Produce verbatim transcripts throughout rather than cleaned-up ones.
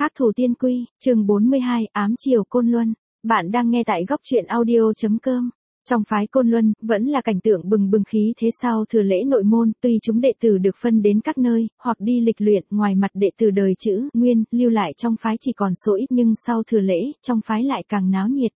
Khắc Thủ Tiên Quy, chương bốn mươi hai, Ám Chiều Côn Luân. Bạn đang nghe tại góc truyện audio.com. Trong phái Côn Luân, vẫn là cảnh tượng bừng bừng khí thế sau thừa lễ nội môn, tuy chúng đệ tử được phân đến các nơi, hoặc đi lịch luyện, ngoài mặt đệ tử đời chữ, nguyên, lưu lại trong phái chỉ còn số ít, nhưng sau thừa lễ, trong phái lại càng náo nhiệt.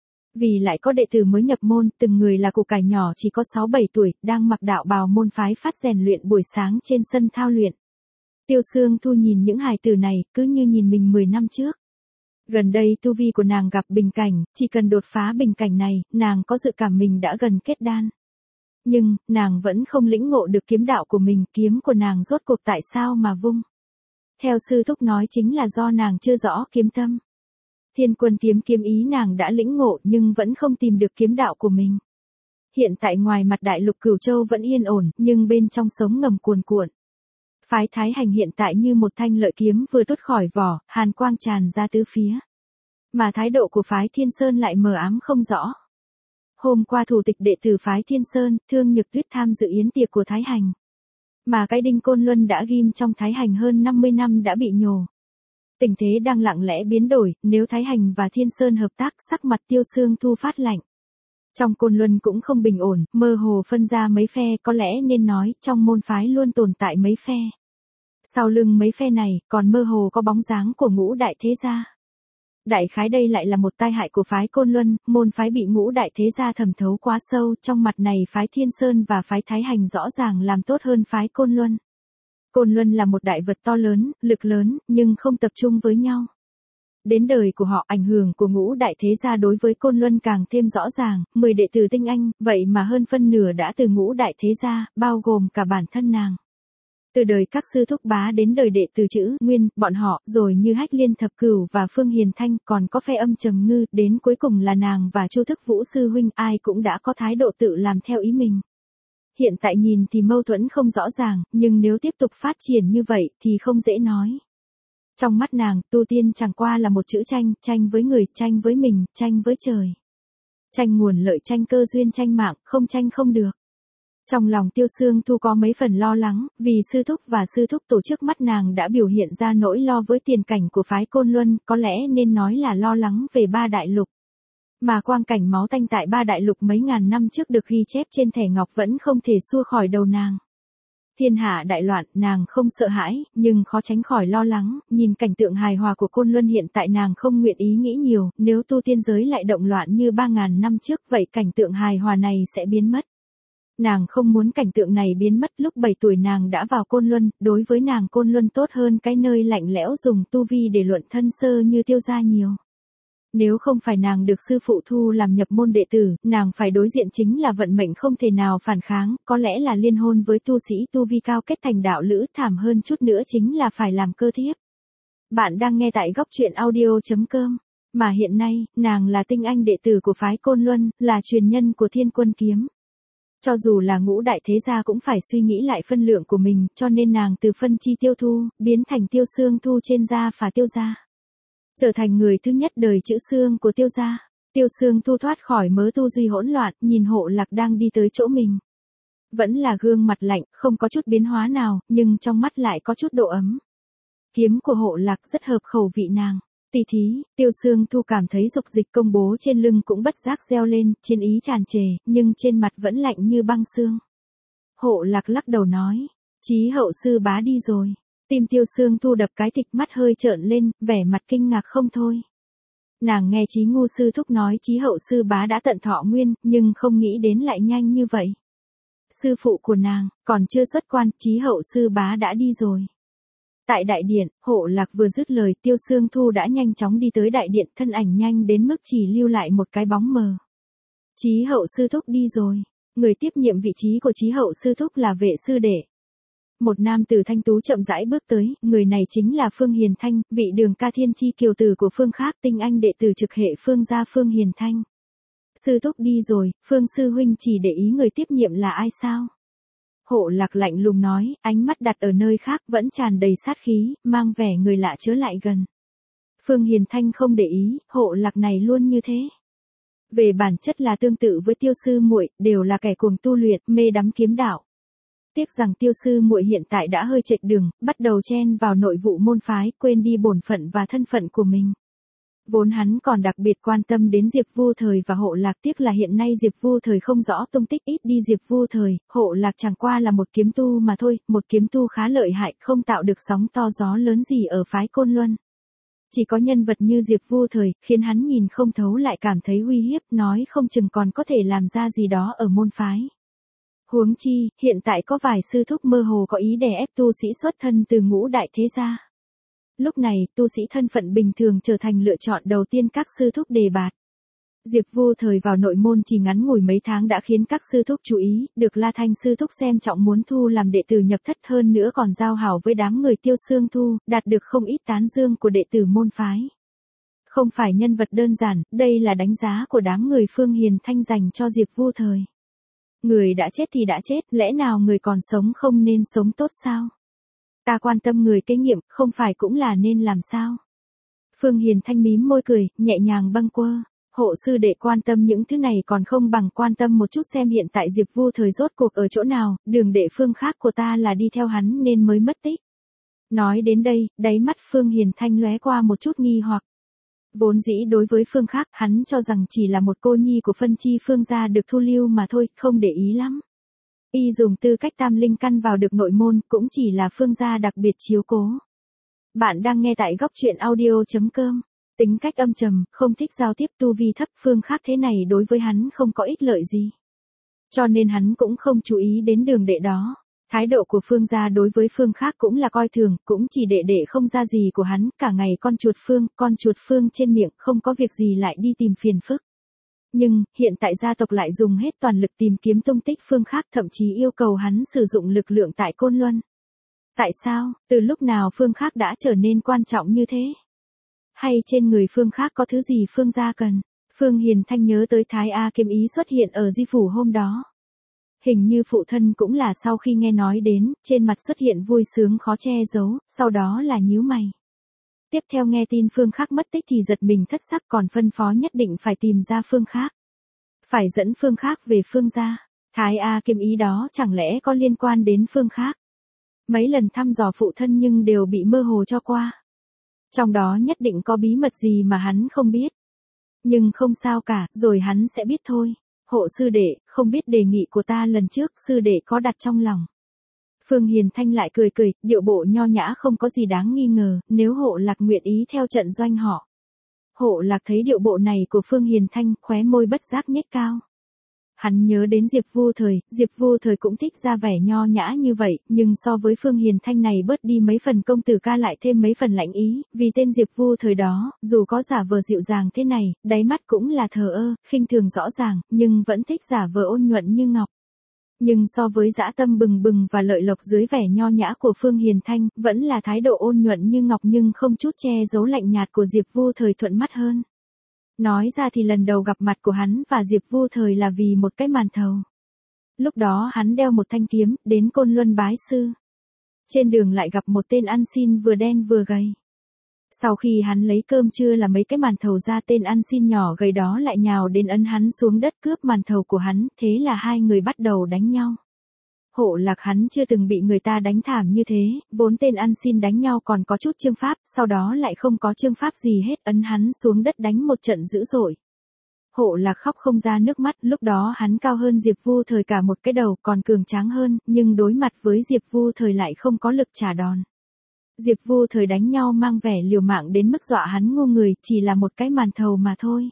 Vì lại có đệ tử mới nhập môn, từng người là củ cải nhỏ chỉ có sáu bảy tuổi, đang mặc đạo bào môn phái phát rèn luyện buổi sáng trên sân thao luyện. Tiêu Sương Thu nhìn những hài tử này, cứ như nhìn mình mười năm trước. Gần đây tu vi của nàng gặp bình cảnh, chỉ cần đột phá bình cảnh này, nàng có dự cảm mình đã gần kết đan. Nhưng, nàng vẫn không lĩnh ngộ được kiếm đạo của mình, kiếm của nàng rốt cuộc tại sao mà vung. Theo sư thúc nói chính là do nàng chưa rõ kiếm tâm. Thiên Quân kiếm kiếm ý nàng đã lĩnh ngộ nhưng vẫn không tìm được kiếm đạo của mình. Hiện tại ngoài mặt đại lục Cửu Châu vẫn yên ổn, nhưng bên trong sống ngầm cuồn cuộn. Phái Thái Hành hiện tại như một thanh lợi kiếm vừa tuốt khỏi vỏ, hàn quang tràn ra tứ phía. Mà thái độ của phái Thiên Sơn lại mờ ám không rõ. Hôm qua thủ tịch đệ tử phái Thiên Sơn, Thương Nhược Tuyết tham dự yến tiệc của Thái Hành. Mà cái đinh Côn Luân đã ghim trong Thái Hành hơn năm mươi năm đã bị nhổ. Tình thế đang lặng lẽ biến đổi, nếu Thái Hành và Thiên Sơn hợp tác, sắc mặt Tiêu Sương Thu phát lạnh. Trong Côn Luân cũng không bình ổn, mơ hồ phân ra mấy phe, có lẽ nên nói, trong môn phái luôn tồn tại mấy phe. Sau lưng mấy phe này, còn mơ hồ có bóng dáng của ngũ đại thế gia. Đại khái đây lại là một tai hại của phái Côn Luân, môn phái bị ngũ đại thế gia thẩm thấu quá sâu, trong mặt này phái Thiên Sơn và phái Thái Hành rõ ràng làm tốt hơn phái Côn Luân. Côn Luân là một đại vật to lớn, lực lớn, nhưng không tập trung với nhau. Đến đời của họ, ảnh hưởng của ngũ đại thế gia đối với Côn Luân càng thêm rõ ràng, mười đệ tử tinh anh, vậy mà hơn phân nửa đã từ ngũ đại thế gia, bao gồm cả bản thân nàng. Từ đời các sư thúc bá đến đời đệ tử chữ, nguyên, bọn họ, rồi như Hách Liên Thập Cửu và Phương Hiền Thanh, còn có phe Âm Trầm Ngư, đến cuối cùng là nàng và Chu Thức Vũ sư huynh, ai cũng đã có thái độ tự làm theo ý mình. Hiện tại nhìn thì mâu thuẫn không rõ ràng, nhưng nếu tiếp tục phát triển như vậy thì không dễ nói. Trong mắt nàng, tu tiên chẳng qua là một chữ tranh, tranh với người, tranh với mình, tranh với trời. Tranh nguồn lợi, tranh cơ duyên, tranh mạng, không tranh không được. Trong lòng Tiêu Sương Thu có mấy phần lo lắng, vì sư thúc và sư thúc tổ trước mắt nàng đã biểu hiện ra nỗi lo với tiền cảnh của phái Côn Luân, có lẽ nên nói là lo lắng về ba đại lục. Mà quang cảnh máu tanh tại ba đại lục mấy ngàn năm trước được ghi chép trên thẻ ngọc vẫn không thể xua khỏi đầu nàng. Thiên hạ đại loạn, nàng không sợ hãi, nhưng khó tránh khỏi lo lắng, nhìn cảnh tượng hài hòa của Côn Luân hiện tại nàng không nguyện ý nghĩ nhiều, nếu tu tiên giới lại động loạn như ba ngàn năm trước, vậy cảnh tượng hài hòa này sẽ biến mất. Nàng không muốn cảnh tượng này biến mất, lúc bảy tuổi nàng đã vào Côn Luân, đối với nàng Côn Luân tốt hơn cái nơi lạnh lẽo dùng tu vi để luận thân sơ như Tiêu gia nhiều. Nếu không phải nàng được sư phụ thu làm nhập môn đệ tử, nàng phải đối diện chính là vận mệnh không thể nào phản kháng, có lẽ là liên hôn với tu sĩ tu vi cao kết thành đạo lữ, thảm hơn chút nữa chính là phải làm cơ thiếp. Bạn đang nghe tại góc truyện audio.com, mà hiện nay, nàng là tinh anh đệ tử của phái Côn Luân, là truyền nhân của Thiên Quân kiếm. Cho dù là ngũ đại thế gia cũng phải suy nghĩ lại phân lượng của mình, cho nên nàng từ phân chi Tiêu Thu, biến thành Tiêu Sương Thu trên gia phả Tiêu gia. Trở thành người thứ nhất đời chữ Sương của Tiêu gia. Tiêu Sương Thu thoát khỏi mớ tu duy hỗn loạn, nhìn Hộ Lạc đang đi tới chỗ mình. Vẫn là gương mặt lạnh, không có chút biến hóa nào, nhưng trong mắt lại có chút độ ấm. Kiếm của Hộ Lạc rất hợp khẩu vị nàng. Tỷ thí, Tiêu Sương Thu cảm thấy dục dịch công bố trên lưng cũng bất giác reo lên, chiến ý tràn trề, nhưng trên mặt vẫn lạnh như băng xương. Hộ Lạc lắc đầu nói, Chí Hậu sư bá đi rồi. Tim Tiêu Sương Thu đập cái thịt, mắt hơi trợn lên, vẻ mặt kinh ngạc không thôi. Nàng nghe Chí Ngu sư thúc nói Chí Hậu sư bá đã tận thọ nguyên, nhưng không nghĩ đến lại nhanh như vậy. Sư phụ của nàng, còn chưa xuất quan, Chí Hậu sư bá đã đi rồi. Tại đại điện, Hộ Lạc vừa dứt lời, Tiêu Sương Thu đã nhanh chóng đi tới đại điện, thân ảnh nhanh đến mức chỉ lưu lại một cái bóng mờ. Chí Hậu sư thúc đi rồi. Người tiếp nhiệm vị trí của Chí Hậu sư thúc là Vệ sư đệ. Một nam tử thanh tú chậm rãi bước tới, người này chính là Phương Hiền Thanh, vị Đường Ca Thiên Chi kiều tử của Phương khác, tinh anh đệ tử trực hệ Phương gia Phương Hiền Thanh. Sư thúc đi rồi, Phương sư huynh chỉ để ý người tiếp nhiệm là ai sao? Hộ Lạc lạnh lùng nói, ánh mắt đặt ở nơi khác vẫn tràn đầy sát khí, mang vẻ người lạ chớ lại gần. Phương Hiền Thanh không để ý, Hộ Lạc này luôn như thế. Về bản chất là tương tự với Tiêu sư muội, đều là kẻ cuồng tu luyện, mê đắm kiếm đạo. Tiếc rằng Tiêu sư muội hiện tại đã hơi chệch đường, bắt đầu chen vào nội vụ môn phái, quên đi bổn phận và thân phận của mình. Vốn hắn còn đặc biệt quan tâm đến Diệp Vu Thời và Hộ Lạc, tiếc là hiện nay Diệp Vu Thời không rõ tung tích, ít đi Diệp Vu Thời, Hộ Lạc chẳng qua là một kiếm tu mà thôi, một kiếm tu khá lợi hại, không tạo được sóng to gió lớn gì ở phái Côn Luân. Chỉ có nhân vật như Diệp Vu Thời, khiến hắn nhìn không thấu lại cảm thấy uy hiếp, nói không chừng còn có thể làm ra gì đó ở môn phái. Huống chi, hiện tại có vài sư thúc mơ hồ có ý đè ép tu sĩ xuất thân từ ngũ đại thế gia. Lúc này, tu sĩ thân phận bình thường trở thành lựa chọn đầu tiên các sư thúc đề bạt. Diệp Vu Thời vào nội môn chỉ ngắn ngủi mấy tháng đã khiến các sư thúc chú ý, được La Thanh sư thúc xem trọng muốn thu làm đệ tử nhập thất, hơn nữa còn giao hảo với đám người Tiêu Xương Thu, đạt được không ít tán dương của đệ tử môn phái. Không phải nhân vật đơn giản, đây là đánh giá của đám người Phương Hiền Thanh dành cho Diệp Vu Thời. Người đã chết thì đã chết, lẽ nào người còn sống không nên sống tốt sao? Ta quan tâm người kế nhiệm, không phải cũng là nên làm sao? Phương Hiền Thanh mím môi cười, nhẹ nhàng bâng quơ. Hộ sư đệ quan tâm những thứ này còn không bằng quan tâm một chút xem hiện tại Diệp Vu Thời rốt cuộc ở chỗ nào, đường đệ Phương khác của ta là đi theo hắn nên mới mất tích. Nói đến đây, đáy mắt Phương Hiền Thanh lóe qua một chút nghi hoặc. Vốn dĩ đối với Phương khác, hắn cho rằng chỉ là một cô nhi của phân chi Phương gia được thu lưu mà thôi, không để ý lắm. Y dùng tư cách tam linh căn vào được nội môn, cũng chỉ là Phương gia đặc biệt chiếu cố. Bạn đang nghe tại góc truyện audio chấm com. Tính cách âm trầm, không thích giao tiếp, tu vi thấp, Phương khác thế này đối với hắn không có ích lợi gì. Cho nên hắn cũng không chú ý đến đường đệ đó. Thái độ của Phương gia đối với Phương khác cũng là coi thường, cũng chỉ đệ đệ không ra gì của hắn, cả ngày con chuột Phương, con chuột Phương trên miệng, không có việc gì lại đi tìm phiền phức. Nhưng, hiện tại gia tộc lại dùng hết toàn lực tìm kiếm tung tích Phương khác, thậm chí yêu cầu hắn sử dụng lực lượng tại Côn Luân. Tại sao, từ lúc nào Phương khác đã trở nên quan trọng như thế? Hay trên người Phương khác có thứ gì Phương gia cần? Phương Hiền Thanh nhớ tới Thái A Kiếm Ý xuất hiện ở Di Phủ hôm đó. Hình như phụ thân cũng là sau khi nghe nói đến, trên mặt xuất hiện vui sướng khó che giấu, sau đó là nhíu mày. Tiếp theo nghe tin Phương khác mất tích thì giật mình thất sắc, còn phân phó nhất định phải tìm ra Phương khác. Phải dẫn Phương khác về Phương gia. Thái A Kiếm Ý đó chẳng lẽ có liên quan đến Phương khác? Mấy lần thăm dò phụ thân nhưng đều bị mơ hồ cho qua. Trong đó nhất định có bí mật gì mà hắn không biết. Nhưng không sao cả, rồi hắn sẽ biết thôi. Hộ sư đệ, không biết đề nghị của ta lần trước sư đệ có đặt trong lòng. Phương Hiền Thanh lại cười cười, điệu bộ nho nhã không có gì đáng nghi ngờ, nếu Hộ Lạc nguyện ý theo trận doanh họ. Hộ Lạc thấy điệu bộ này của Phương Hiền Thanh, khóe môi bất giác nhếch cao. Hắn nhớ đến Diệp Vu Thời, Diệp Vu Thời cũng thích ra vẻ nho nhã như vậy, nhưng so với Phương Hiền Thanh này bớt đi mấy phần công tử ca lại thêm mấy phần lãnh ý, vì tên Diệp Vu Thời đó, dù có giả vờ dịu dàng thế này, đáy mắt cũng là thờ ơ, khinh thường rõ ràng, nhưng vẫn thích giả vờ ôn nhuận như ngọc. Nhưng so với dã tâm bừng bừng và lợi lộc dưới vẻ nho nhã của Phương Hiền Thanh, vẫn là thái độ ôn nhuận như ngọc nhưng không chút che giấu lạnh nhạt của Diệp Vu Thời thuận mắt hơn. Nói ra thì lần đầu gặp mặt của hắn và Diệp Vu Thời là vì một cái màn thầu. Lúc đó hắn đeo một thanh kiếm, đến Côn Luân bái sư. Trên đường lại gặp một tên ăn xin vừa đen vừa gầy. Sau khi hắn lấy cơm trưa là mấy cái màn thầu ra, tên ăn xin nhỏ gầy đó lại nhào đến ấn hắn xuống đất cướp màn thầu của hắn, thế là hai người bắt đầu đánh nhau. Hộ Lạc hắn chưa từng bị người ta đánh thảm như thế, vốn tên ăn xin đánh nhau còn có chút chương pháp, sau đó lại không có chương pháp gì hết, ấn hắn xuống đất đánh một trận dữ dội. Hộ Lạc khóc không ra nước mắt, lúc đó hắn cao hơn Diệp Vu Thời cả một cái đầu, còn cường tráng hơn, nhưng đối mặt với Diệp Vu Thời lại không có lực trả đòn. Diệp Vu Thời đánh nhau mang vẻ liều mạng đến mức dọa hắn ngu người, chỉ là một cái màn thầu mà thôi.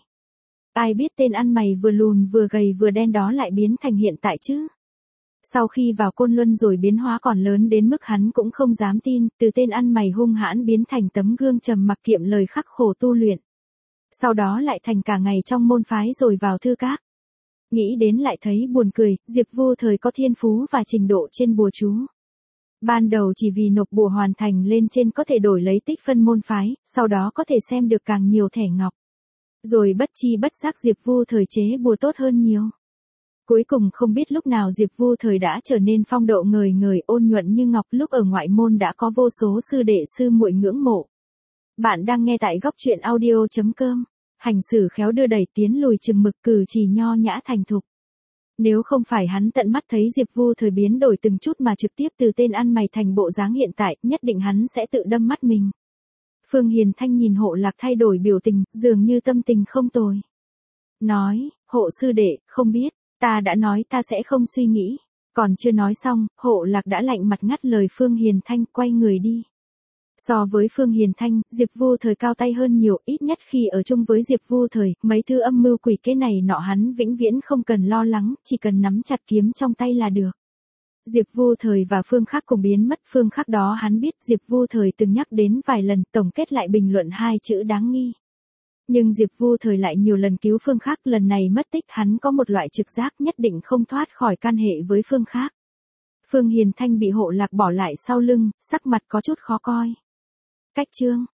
Ai biết tên ăn mày vừa lùn vừa gầy vừa đen đó lại biến thành hiện tại chứ. Sau khi vào Côn Luân rồi biến hóa còn lớn đến mức hắn cũng không dám tin, từ tên ăn mày hung hãn biến thành tấm gương trầm mặc kiệm lời khắc khổ tu luyện. Sau đó lại thành cả ngày trong môn phái rồi vào thư các. Nghĩ đến lại thấy buồn cười, Diệp Vu Thời có thiên phú và trình độ trên bùa chú. Ban đầu chỉ vì nộp bùa hoàn thành lên trên có thể đổi lấy tích phân môn phái, sau đó có thể xem được càng nhiều thẻ ngọc. Rồi bất chi bất giác Diệp Vu Thời chế bùa tốt hơn nhiều. Cuối cùng không biết lúc nào Diệp Vu Thời đã trở nên phong độ ngời ngời ôn nhuận như ngọc, lúc ở ngoại môn đã có vô số sư đệ sư muội ngưỡng mộ. Bạn đang nghe tại góc truyện audio chấm com. Hành xử khéo đưa đẩy tiến lùi chừng mực, cử chỉ nho nhã thành thục. Nếu không phải hắn tận mắt thấy Diệp Vu Thời biến đổi từng chút mà trực tiếp từ tên ăn mày thành bộ dáng hiện tại, nhất định hắn sẽ tự đâm mắt mình. Phương Hiền Thanh nhìn Hộ Lạc thay đổi biểu tình, dường như tâm tình không tồi. Nói, Hộ sư đệ, không biết, ta đã nói ta sẽ không suy nghĩ. Còn chưa nói xong, Hộ Lạc đã lạnh mặt ngắt lời Phương Hiền Thanh, quay người đi. So với Phương Hiền Thanh, Diệp Vu Thời cao tay hơn nhiều, ít nhất khi ở chung với Diệp Vu Thời, mấy thứ âm mưu quỷ kế này nọ hắn vĩnh viễn không cần lo lắng, chỉ cần nắm chặt kiếm trong tay là được. Diệp Vu Thời và Phương Khắc cùng biến mất, Phương Khắc đó hắn biết Diệp Vu Thời từng nhắc đến vài lần, tổng kết lại bình luận hai chữ đáng nghi. Nhưng Diệp Vu Thời lại nhiều lần cứu Phương Khắc, lần này mất tích hắn có một loại trực giác nhất định không thoát khỏi can hệ với Phương Khắc. Phương Hiền Thanh bị Hộ Lạc bỏ lại sau lưng, sắc mặt có chút khó coi. Cách chương